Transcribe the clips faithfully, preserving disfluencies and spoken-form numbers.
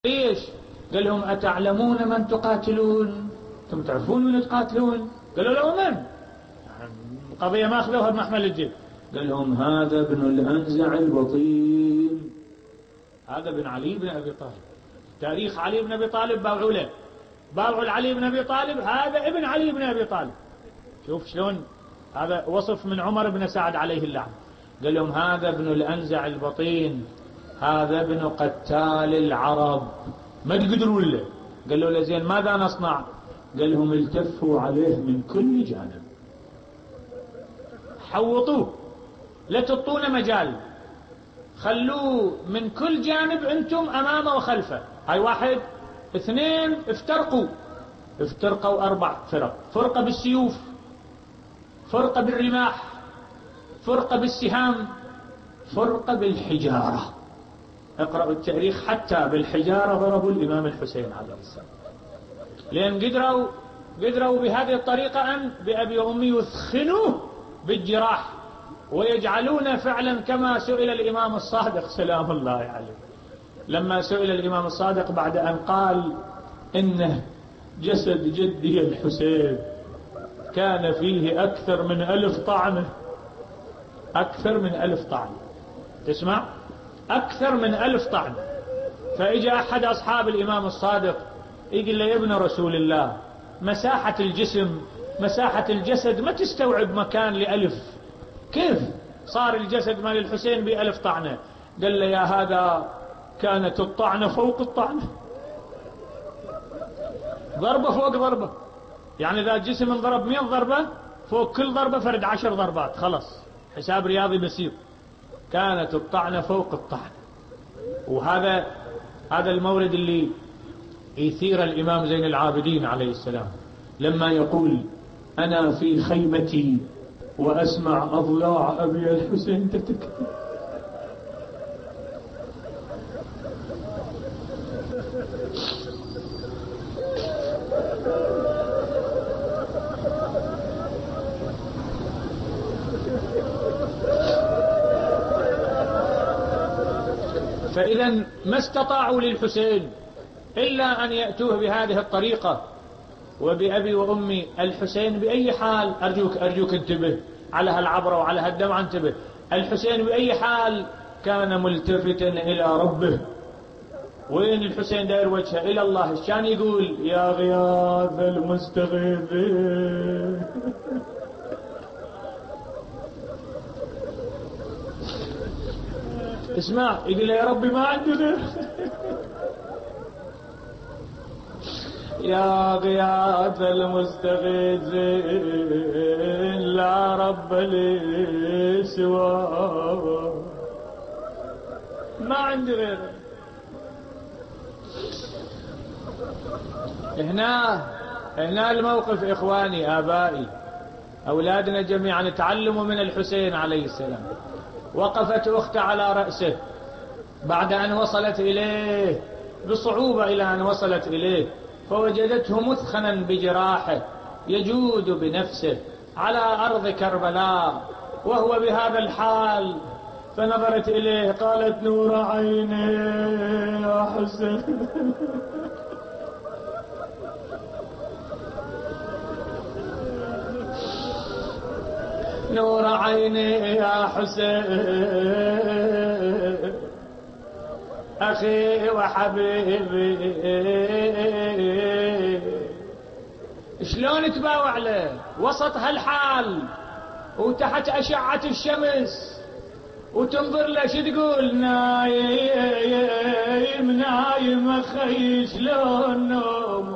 ليش؟ قال لهم أتعلمون من تقاتلون؟ أنتم تعرفون من تقاتلون؟ قالوا له من؟ القضية ما أخذوها بمحمل الجد. قال لهم هذا ابن الأنزع البطين، هذا ابن علي بن أبي طالب. تاريخ علي بن أبي طالب باوعوا له، باوعوا علي بن أبي طالب، هذا ابن علي بن أبي طالب. شوف شلون هذا وصف من عمر بن سعد عليه اللعنة. قال لهم هذا ابن الأنزع البطين، هذا ابن قتال العرب، ما تقدرون له. قالوا له زين ماذا نصنع؟ قال لهم التفوا عليه من كل جانب، حوطوه، لا تعطونا مجال، خلوه من كل جانب انتم امامه وخلفه. هاي واحد. اثنين، افترقوا افترقوا اربع فرق، فرقة بالسيوف، فرقة بالرماح، فرقة بالسهام، فرقة بالحجارة. اقرأوا التاريخ، حتى بالحجارة ضربوا الإمام الحسين عليه السلام، لأن قدروا قدروا بهذه الطريقة أن بأبي وأمي يثخنوه بالجراح ويجعلون فعلا كما سئل الإمام الصادق سلام الله عليه. لما سئل الإمام الصادق بعد أن قال إنه جسد جدي الحسين كان فيه أكثر من ألف طعنة، أكثر من ألف طعنة، تسمع؟ أكثر من ألف طعنة. فإجا أحد أصحاب الإمام الصادق يقول له يا ابن رسول الله، مساحة الجسم مساحة الجسد ما تستوعب مكان لألف، كيف صار الجسد مال الحسين بألف طعنة؟ قال له يا هذا كانت الطعنة فوق الطعنة، ضربة فوق ضربة. يعني إذا الجسم انضرب مئة ضربة، فوق كل ضربة فرد عشر ضربات، خلاص حساب رياضي بسيط. كانت الطعنة فوق الطعنة. وهذا هذا المورد اللي يثير الإمام زين العابدين عليه السلام لما يقول أنا في خيمتي وأسمع أضلاع أبي الحسين تتكلم. فإذا ما استطاعوا للحسين إلا أن يأتوه بهذه الطريقة. وبأبي وأمي الحسين بأي حال، أرجوك أرجوك انتبه على هالعبرة وعلى هالدمعة، انتبه. الحسين بأي حال كان ملتفتا إلى ربه. وين الحسين داير وجهه إلى الله، كان يقول يا غياث المستغيثين. اسمع، يقول يا ربي ما عندي غير يا غياث المستغيثين لا رب لي سواه، ما عندي غيره. هنا هنا الموقف إخواني آبائي أولادنا جميعا تعلموا من الحسين عليه السلام. وقفت أخت على رأسه بعد أن وصلت إليه بصعوبة إلى أن وصلت إليه، فوجدته مثخنا بجراحه يجود بنفسه على أرض كربلاء وهو بهذا الحال. فنظرت إليه قالت نور عيني يا حسين. نور عيني يا حسين أخي وحبيبي. شلون تباوع له وسط هالحال وتحت أشعة الشمس وتنظر له شو تقول؟ نايم نايم أخي شلون نوم،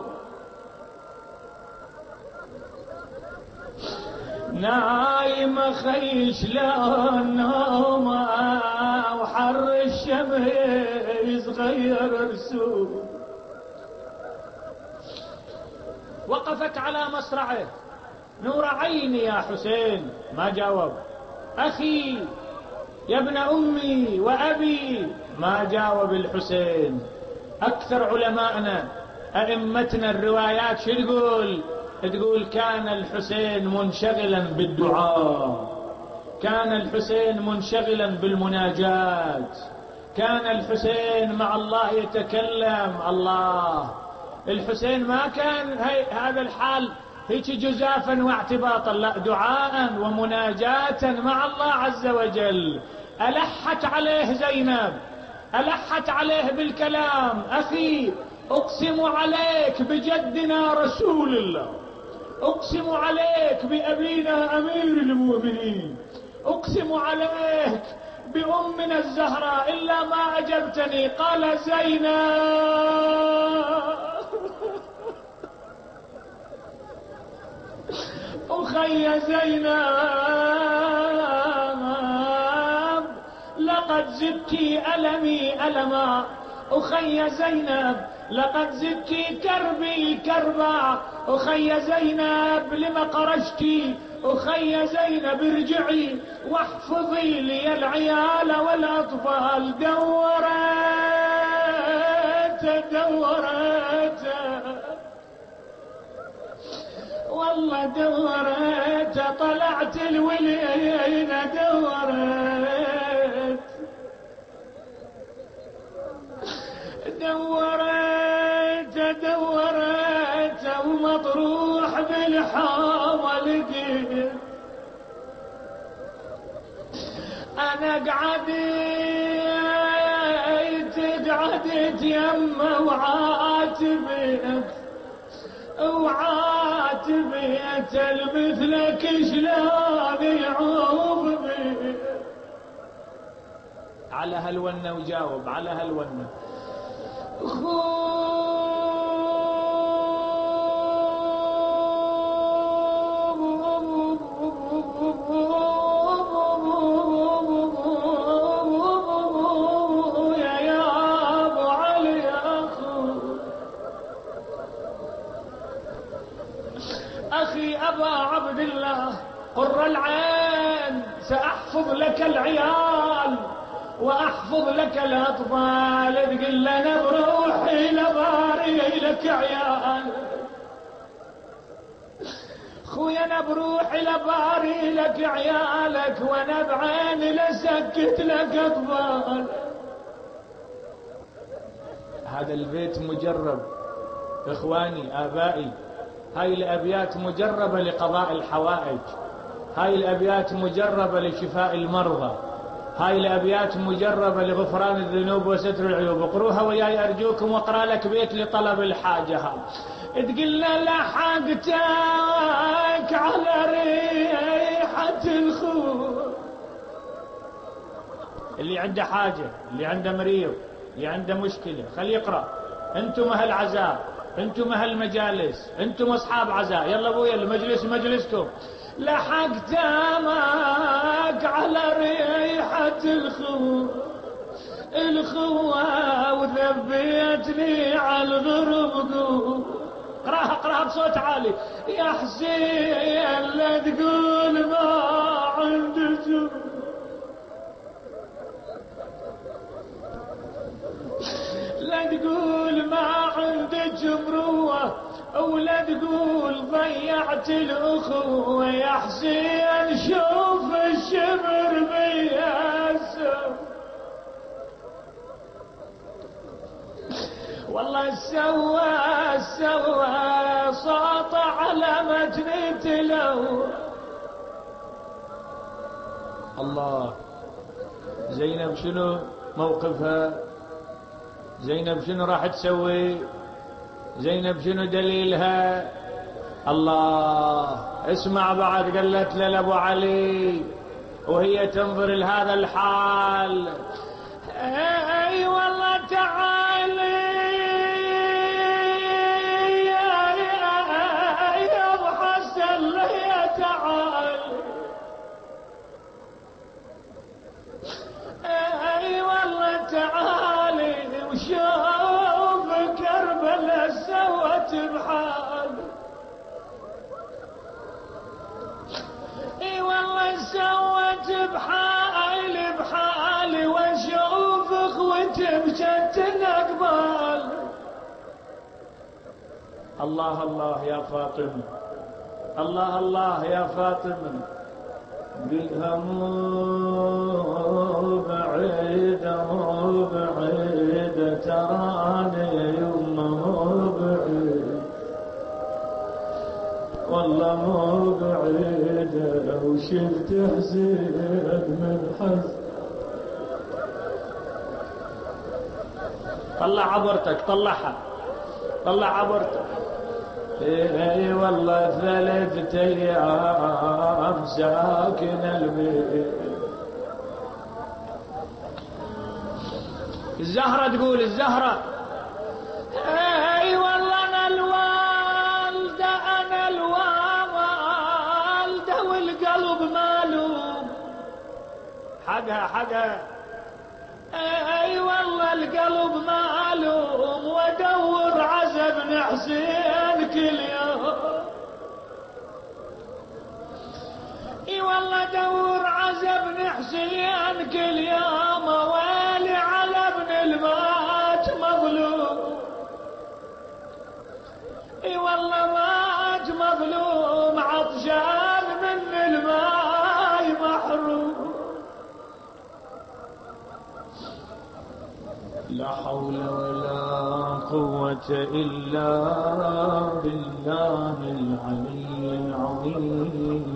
نايم أخي شلون نوم، وحر الشمس غير رسوم. وقفت على مصرعه نور عيني يا حسين، ما جاوب. أخي يا ابن أمي وأبي، ما جاوب الحسين. أكثر علماءنا أئمتنا الروايات شو تقول؟ تقول كان الحسين منشغلا بالدعاء، كان الحسين منشغلا بالمناجاة، كان الحسين مع الله يتكلم. الله، الحسين ما كان هذا الحال هيك جزافا واعتباطا، لا، دعاء ومناجاة مع الله عز وجل. ألحت عليه زينب، ألحت عليه بالكلام: أخي أقسم عليك بجدنا رسول الله، أقسم عليك بأبينا أمير المؤمنين، أقسم عليك بأمنا الزهراء إلا ما أجبتني. قال: زينب أخي زينب لقد زدت ألمي ألما، أخي زينب لقد زدت كربي كربا، أخي زينب لما قرشتي، أخي زينب ارجعي واحفظي لي العيال والأطفال. دورت دورت والله دورت، طلعت الوليين دورت دورت دورت ومطروح بالحوض لقيت. انا قعدت قعدت يمه وعاتبت وعاتبت المثلك شلون يعوف بي. على هالونه وجاوب على هالونه. أخي أبا عبد الله قر العين، سأحفظ لك العيال وأحفظ لك الأطفال. تقول لنا بروحي لباري لك عيال، خويا أنا بروحي لباري لك عيالك، وأنا بعيني لسكت لك أطفال. هذا البيت مجرب إخواني آبائي، هاي الأبيات مجربة لقضاء الحوائج، هاي الأبيات مجربة لشفاء المرضى، هاي الأبيات مجربة لغفران الذنوب وستر العيوب. اقروها وياي أرجوكم، واقرأ لك بيت لطلب الحاجة. تقلنا لحقتك على ريحة الخوف. اللي عنده حاجة، اللي عنده مريض، اللي عنده مشكلة، خلي يقرأ. انتم أهل عزاء، انتم أهل مجالس، انتم أصحاب عزاء، يلا ابويا المجلس مجلسكم. لحقت ماك على ريحة الخوف الخوة وذبيتني على الغرب قوم. اقراها اقراها بصوت عالي. يا حسين لا تقول ما عندك، لا تقول ما عندك مروة، ولا تقول ضيعت الأخوة. يا حسين شوف الشمر بياسم، والله سوى سوى صوت على متن تلو. الله، زينب شنو موقفها؟ زينب شنو راح تسوي؟ زينب شنو دليلها؟ الله، اسمع بعد. قالت له ابو علي وهي تنظر لهذا الحال: اي والله تعالي يا ابو حسن، يا تعالي، اي والله تعالي وشوف كربلاء سوت بحال. اي والله سوت بحالي بحالي، واشوف اخوتي بشتى اقبال. الله الله يا فاطمه، الله الله يا فاطمه، قلها مو بعيد مو والله مو بعيدة وشفت حسين من حزن. طلع عبرتك، طلعها، طلع عبرتك. اي والله ثلاث ايام ساكن البيت. الزهرة تقول، الزهرة اي والله انا الوالدة، انا الوالدة والقلب مالوم. حقها حقها. اي والله القلب مالوم وادور عزا بن حسين كل يوم. اي والله ادور عزا بن حسين كل يوم، ويلي على ابن المات مظلوم. اي والله مات مظلوم عطشان من الماء محروم. لا حول ولا قوة إلا بالله العلي العظيم.